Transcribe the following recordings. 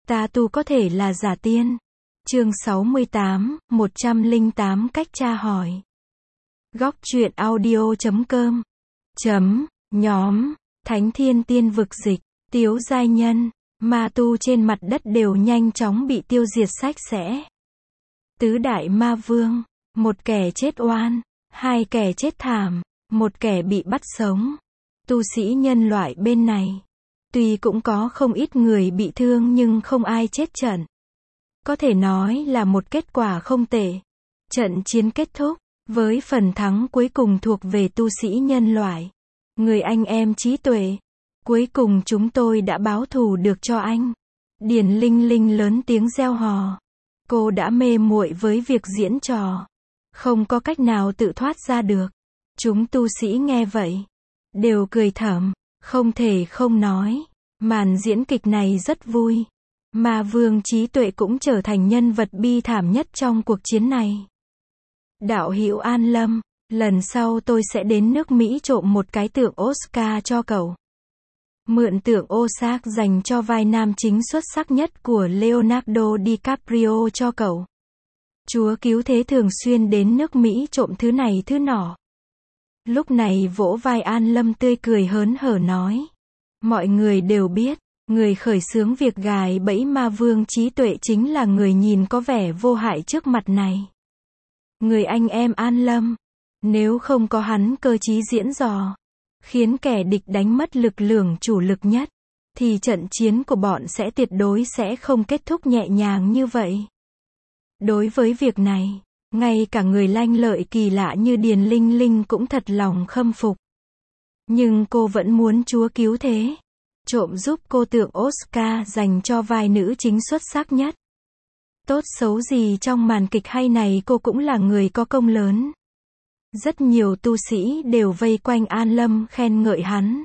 Ta tu có thể là giả tiên. Chương 68, 108 cách tra hỏi. Góc truyện audio.com Nhóm Thánh Thiên Tiên Vực Dịch, Tiếu giai nhân, ma tu trên mặt đất đều nhanh chóng bị tiêu diệt sạch sẽ. Tứ đại ma vương, một kẻ chết oan, hai kẻ chết thảm, một kẻ bị bắt sống. Tu sĩ nhân loại bên này, tuy cũng có không ít người bị thương nhưng không ai chết trận. Có thể nói là một kết quả không tệ. Trận chiến kết thúc với phần thắng cuối cùng thuộc về tu sĩ nhân loại. Người anh em trí tuệ, cuối cùng chúng tôi đã báo thù được cho anh. Điền Linh Linh lớn tiếng reo hò. Cô đã mê muội với việc diễn trò, không có cách nào tự thoát ra được. Chúng tu sĩ nghe vậy, đều cười thầm, không thể không nói, màn diễn kịch này rất vui. Ma vương trí tuệ cũng trở thành nhân vật bi thảm nhất trong cuộc chiến này. Đạo hữu An Lâm, lần sau tôi sẽ đến nước Mỹ trộm một cái tượng Oscar cho cậu. Mượn tượng Oscar dành cho vai nam chính xuất sắc nhất của Leonardo DiCaprio cho cậu. Chúa cứu thế thường xuyên đến nước Mỹ trộm thứ này thứ nọ. Lúc này vỗ vai An Lâm tươi cười hớn hở nói. Mọi người đều biết, người khởi xướng việc gài bẫy ma vương trí tuệ chính là người nhìn có vẻ vô hại trước mặt này. Người anh em An Lâm, nếu không có hắn cơ trí diễn trò, khiến kẻ địch đánh mất lực lượng chủ lực nhất, thì trận chiến của bọn sẽ tuyệt đối sẽ không kết thúc nhẹ nhàng như vậy. Đối với việc này, ngay cả người lanh lợi kỳ lạ như Điền Linh Linh cũng thật lòng khâm phục. Nhưng cô vẫn muốn Chúa cứu thế trộm giúp cô tượng Oscar dành cho vai nữ chính xuất sắc nhất. Tốt xấu gì trong màn kịch hay này cô cũng là người có công lớn. Rất nhiều tu sĩ đều vây quanh An Lâm khen ngợi hắn.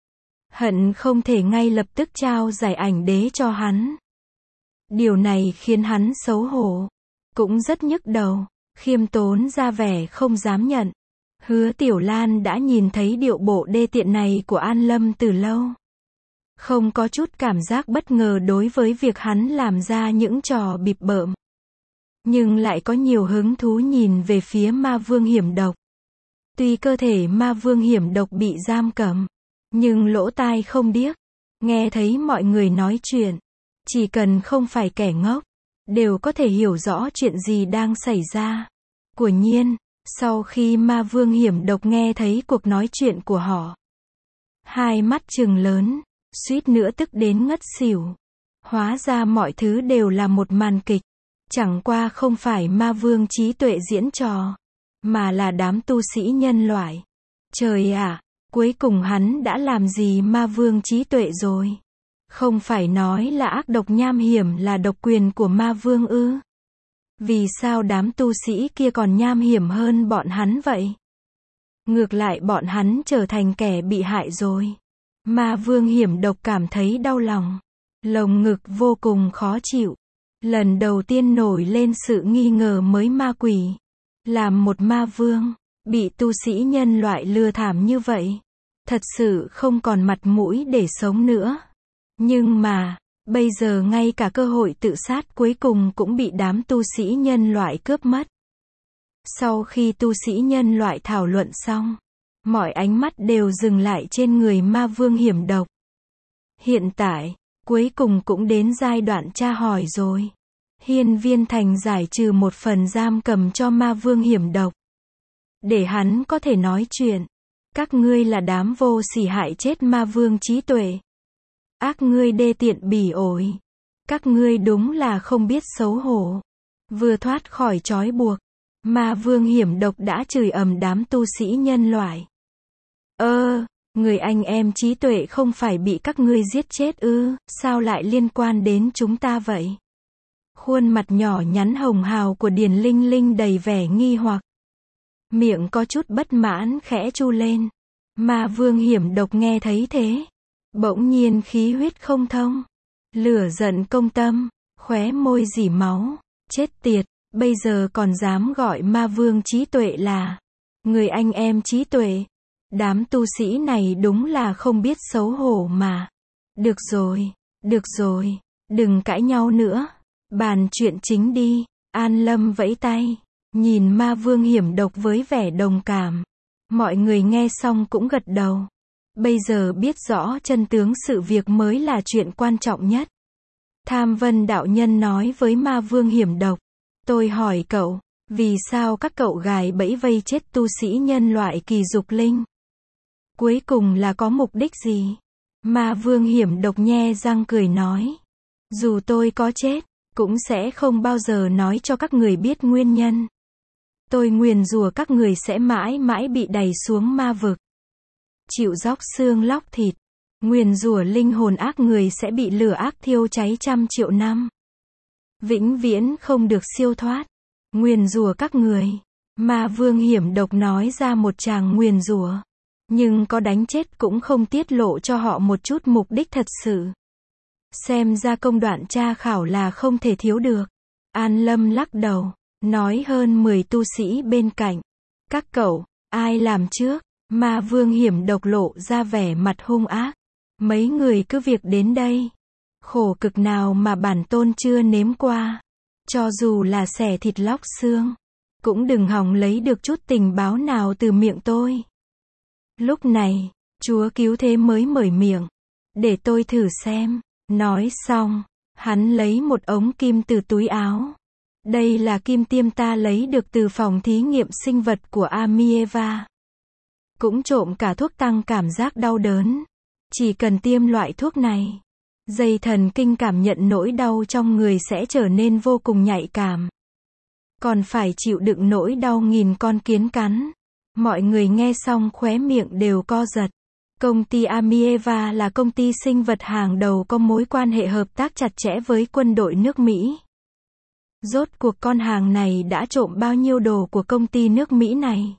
Hận không thể ngay lập tức trao giải ảnh đế cho hắn. Điều này khiến hắn xấu hổ, cũng rất nhức đầu, khiêm tốn ra vẻ không dám nhận. Hứa Tiểu Lan đã nhìn thấy điệu bộ đê tiện này của An Lâm từ lâu. Không có chút cảm giác bất ngờ đối với việc hắn làm ra những trò bịp bợm. Nhưng lại có nhiều hứng thú nhìn về phía ma vương hiểm độc. Tuy cơ thể ma vương hiểm độc bị giam cầm, nhưng lỗ tai không điếc, nghe thấy mọi người nói chuyện. Chỉ cần không phải kẻ ngốc, đều có thể hiểu rõ chuyện gì đang xảy ra. Quả nhiên, sau khi ma vương hiểm độc nghe thấy cuộc nói chuyện của họ, hai mắt trừng lớn, suýt nữa tức đến ngất xỉu. Hóa ra mọi thứ đều là một màn kịch. Chẳng qua không phải ma vương trí tuệ diễn trò, mà là đám tu sĩ nhân loại. Trời ạ, cuối cùng hắn đã làm gì ma vương trí tuệ rồi? Không phải nói là ác độc nham hiểm là độc quyền của ma vương ư? Vì sao đám tu sĩ kia còn nham hiểm hơn bọn hắn vậy? Ngược lại bọn hắn trở thành kẻ bị hại rồi. Ma vương hiểm độc cảm thấy đau lòng, lồng ngực vô cùng khó chịu. Lần đầu tiên nổi lên sự nghi ngờ mới ma quỷ. Làm một ma vương, bị tu sĩ nhân loại lừa thảm như vậy, thật sự không còn mặt mũi để sống nữa. Nhưng mà, bây giờ ngay cả cơ hội tự sát cuối cùng cũng bị đám tu sĩ nhân loại cướp mất. Sau khi tu sĩ nhân loại thảo luận xong, mọi ánh mắt đều dừng lại trên người ma vương hiểm độc. Hiện tại, cuối cùng cũng đến giai đoạn tra hỏi rồi. Hiên Viên Thành giải trừ một phần giam cầm cho ma vương hiểm độc, để hắn có thể nói chuyện. Các ngươi là đám vô sỉ hại chết ma vương trí tuệ. Ác ngươi đê tiện bỉ ổi. Các ngươi đúng là không biết xấu hổ. Vừa thoát khỏi trói buộc, ma vương hiểm độc đã chửi ầm đám tu sĩ nhân loại. Người anh em trí tuệ không phải bị các ngươi giết chết ư? Sao lại liên quan đến chúng ta vậy? Khuôn mặt nhỏ nhắn hồng hào của Điền Linh Linh đầy vẻ nghi hoặc. Miệng có chút bất mãn khẽ chu lên. Ma vương hiểm độc nghe thấy thế, bỗng nhiên khí huyết không thông. Lửa giận công tâm, khóe môi rỉ máu. Chết tiệt, bây giờ còn dám gọi ma vương trí tuệ là người anh em trí tuệ. Đám tu sĩ này đúng là không biết xấu hổ mà. Được rồi, Đừng cãi nhau nữa. Bàn chuyện chính đi. An Lâm vẫy tay. Nhìn Ma Vương hiểm độc với vẻ đồng cảm. Mọi người nghe xong cũng gật đầu. Bây giờ biết rõ chân tướng sự việc mới là chuyện quan trọng nhất. Tham Vân đạo nhân nói với Ma Vương hiểm độc. Tôi hỏi cậu, vì sao các cậu gài bẫy vây chết tu sĩ nhân loại kỳ dục linh? Cuối cùng là có mục đích gì? Ma Vương hiểm độc nhe răng cười nói. Dù tôi có chết, cũng sẽ không bao giờ nói cho các người biết nguyên nhân. Tôi nguyền rủa các người sẽ mãi mãi bị đày xuống ma vực. Chịu róc xương lóc thịt. Nguyền rủa linh hồn ác người sẽ bị lửa ác thiêu cháy trăm triệu năm. Vĩnh viễn không được siêu thoát. Nguyền rủa các người. Ma Vương hiểm độc nói ra một tràng nguyền rủa. Nhưng có đánh chết cũng không tiết lộ cho họ một chút mục đích thật sự. Xem ra công đoạn tra khảo là không thể thiếu được. An Lâm lắc đầu, nói hơn 10 tu sĩ bên cạnh. Các cậu, ai làm trước? Ma Vương hiểm độc lộ ra vẻ mặt hung ác. Mấy người cứ việc đến đây. Khổ cực nào mà bản tôn chưa nếm qua. Cho dù là xẻ thịt lóc xương, cũng đừng hòng lấy được chút tình báo nào từ miệng tôi. Lúc này, Chúa Cứu Thế mới mở miệng. Để tôi thử xem. Nói xong, hắn lấy một ống kim từ túi áo. Đây là kim tiêm ta lấy được từ phòng thí nghiệm sinh vật của Amieva. Cũng trộm cả thuốc tăng cảm giác đau đớn. Chỉ cần tiêm loại thuốc này, dây thần kinh cảm nhận nỗi đau trong người sẽ trở nên vô cùng nhạy cảm. Còn phải chịu đựng nỗi đau nghìn con kiến cắn. Mọi người nghe xong khóe miệng đều co giật. Công ty Amieva là công ty sinh vật hàng đầu có mối quan hệ hợp tác chặt chẽ với quân đội nước Mỹ. Rốt cuộc con hàng này đã trộm bao nhiêu đồ của công ty nước Mỹ này.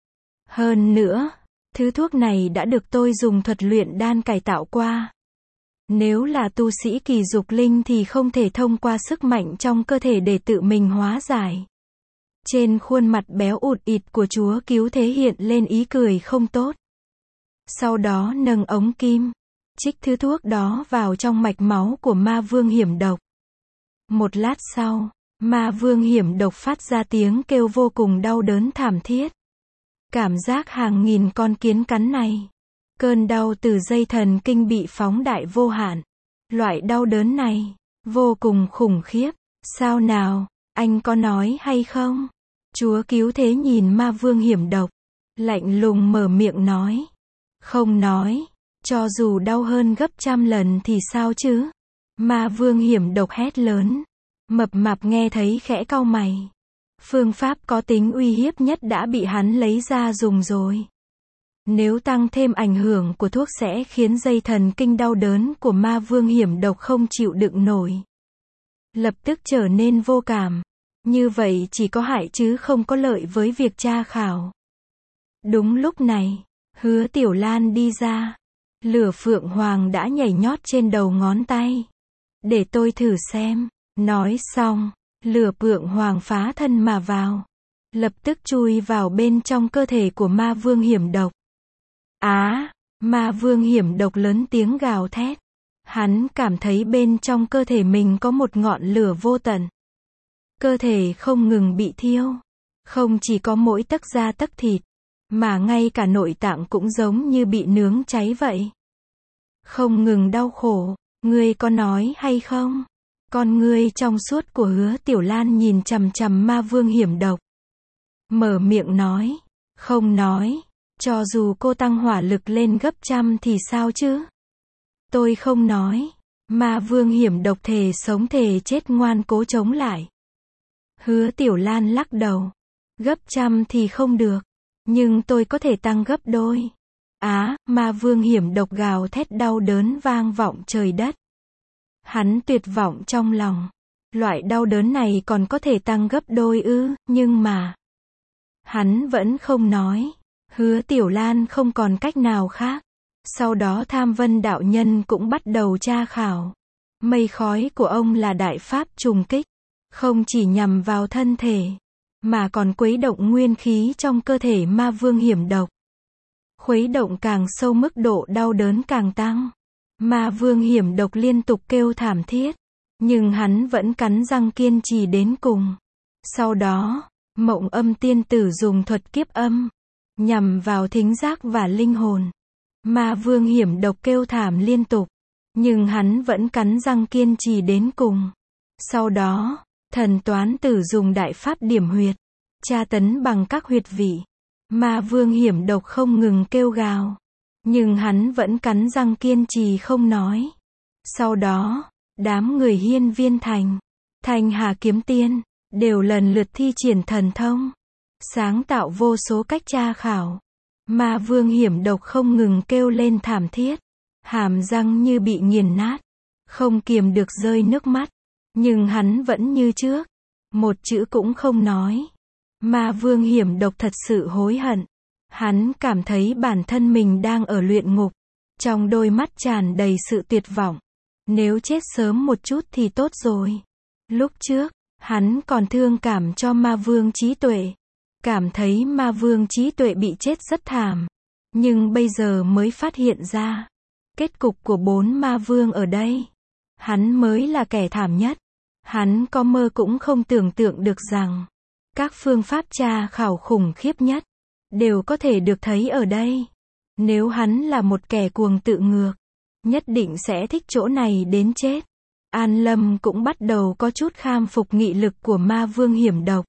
Hơn nữa, thứ thuốc này đã được tôi dùng thuật luyện đan cải tạo qua. Nếu là tu sĩ kỳ dục linh thì không thể thông qua sức mạnh trong cơ thể để tự mình hóa giải. Trên khuôn mặt béo ụt ịt của Chúa Cứu Thế hiện lên ý cười không tốt. Sau đó nâng ống kim, trích thứ thuốc đó vào trong mạch máu của Ma Vương hiểm độc. Một lát sau, Ma Vương hiểm độc phát ra tiếng kêu vô cùng đau đớn thảm thiết. Cảm giác hàng nghìn con kiến cắn này. Cơn đau từ dây thần kinh bị phóng đại vô hạn. Loại đau đớn này, vô cùng khủng khiếp. Sao nào, anh có nói hay không? Chúa Cứu Thế nhìn Ma Vương hiểm độc. Lạnh lùng mở miệng nói. Không nói. Cho dù đau hơn gấp trăm lần thì sao chứ? Ma Vương hiểm độc hét lớn. Mập mạp nghe thấy khẽ cau mày. Phương pháp có tính uy hiếp nhất đã bị hắn lấy ra dùng rồi. Nếu tăng thêm ảnh hưởng của thuốc sẽ khiến dây thần kinh đau đớn của Ma Vương hiểm độc không chịu đựng nổi. Lập tức trở nên vô cảm. Như vậy chỉ có hại chứ không có lợi với việc tra khảo. Đúng lúc này, Hứa Tiểu Lan đi ra. Lửa Phượng Hoàng đã nhảy nhót trên đầu ngón tay. Để tôi thử xem. Nói xong, lửa Phượng Hoàng phá thân mà vào. Lập tức chui vào bên trong cơ thể của Ma Vương hiểm độc. Ma Vương hiểm độc lớn tiếng gào thét. Hắn cảm thấy bên trong cơ thể mình có một ngọn lửa vô tận. Cơ thể không ngừng bị thiêu. Không chỉ có mỗi tấc da tấc thịt, mà ngay cả nội tạng cũng giống như bị nướng cháy vậy. Không ngừng đau khổ. Ngươi có nói hay không? Con ngươi trong suốt của Hứa Tiểu Lan nhìn chằm chằm Ma Vương hiểm độc. Mở miệng nói. Không nói. Cho dù cô tăng hỏa lực lên gấp trăm thì sao chứ? Tôi không nói. Ma Vương hiểm độc thề sống thề chết ngoan cố chống lại. Hứa Tiểu Lan lắc đầu. Gấp trăm thì không được. Nhưng tôi có thể tăng gấp đôi. Ma Vương hiểm độc gào thét đau đớn vang vọng trời đất. Hắn tuyệt vọng trong lòng. Loại đau đớn này còn có thể tăng gấp đôi ư? Nhưng mà hắn vẫn không nói. Hứa Tiểu Lan không còn cách nào khác. Sau đó Tham Vân đạo nhân cũng bắt đầu tra khảo. Mây khói của ông là đại pháp trùng kích. Không chỉ nhằm vào thân thể, mà còn khuấy động nguyên khí trong cơ thể Ma Vương hiểm độc. Khuấy động càng sâu mức độ đau đớn càng tăng. Ma Vương hiểm độc liên tục kêu thảm thiết. Nhưng hắn vẫn cắn răng kiên trì đến cùng. Sau đó, Mộng Âm tiên tử dùng thuật kiếp âm, nhằm vào thính giác và linh hồn. Ma vương hiểm độc kêu thảm liên tục, nhưng hắn vẫn cắn răng kiên trì đến cùng. Sau đó, thần toán tử dùng đại pháp điểm huyệt, tra tấn bằng các huyệt vị. Ma vương hiểm độc không ngừng kêu gào, nhưng hắn vẫn cắn răng kiên trì không nói. Sau đó, đám người Hiên Viên Thành, Thanh Hà Kiếm Tiên, đều lần lượt thi triển thần thông, sáng tạo vô số cách tra khảo. Ma vương hiểm độc không ngừng kêu lên thảm thiết, hàm răng như bị nghiền nát, không kiềm được rơi nước mắt. Nhưng hắn vẫn như trước, một chữ cũng không nói. Ma vương hiểm độc thật sự hối hận. Hắn cảm thấy bản thân mình đang ở luyện ngục, trong đôi mắt tràn đầy sự tuyệt vọng. Nếu chết sớm một chút thì tốt rồi. Lúc trước, hắn còn thương cảm cho ma vương trí tuệ, cảm thấy ma vương trí tuệ bị chết rất thảm. Nhưng bây giờ mới phát hiện ra, kết cục của 4 ma vương ở đây, hắn mới là kẻ thảm nhất. Hắn có mơ cũng không tưởng tượng được rằng, các phương pháp tra khảo khủng khiếp nhất, đều có thể được thấy ở đây. Nếu hắn là một kẻ cuồng tự ngược, nhất định sẽ thích chỗ này đến chết. An Lâm cũng bắt đầu có chút kham phục nghị lực của ma vương hiểm độc.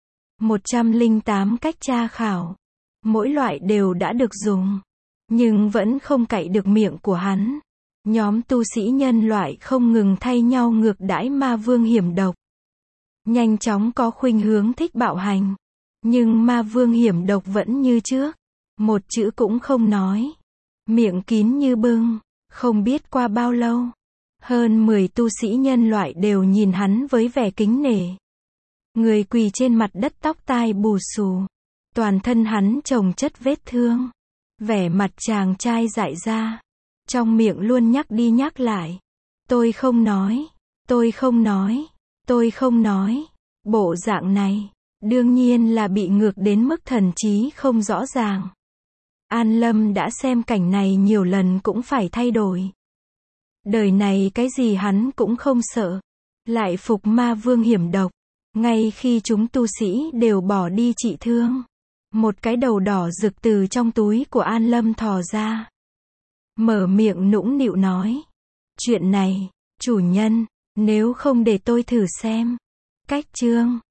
108 cách tra khảo, mỗi loại đều đã được dùng, nhưng vẫn không cạy được miệng của hắn. Nhóm tu sĩ nhân loại không ngừng thay nhau ngược đãi ma vương hiểm độc, nhanh chóng có khuynh hướng thích bạo hành. Nhưng ma vương hiểm độc vẫn như trước, một chữ cũng không nói, miệng kín như bưng. Không biết qua bao lâu, hơn 10 tu sĩ nhân loại đều nhìn hắn với vẻ kính nể. Người quỳ trên mặt đất tóc tai bù xù, toàn thân hắn chồng chất vết thương, vẻ mặt chàng trai dại ra, trong miệng luôn nhắc đi nhắc lại, tôi không nói, tôi không nói, tôi không nói. Bộ dạng này, đương nhiên là bị ngược đến mức thần trí không rõ ràng. An Lâm đã xem cảnh này nhiều lần cũng phải thay đổi. Đời này cái gì hắn cũng không sợ, lại phục ma vương hiểm độc. Ngay khi chúng tu sĩ đều bỏ đi trị thương, một cái đầu đỏ rực từ trong túi của An Lâm thò ra, mở miệng nũng nịu nói, chuyện này, chủ nhân, nếu không để tôi thử xem. Cách chương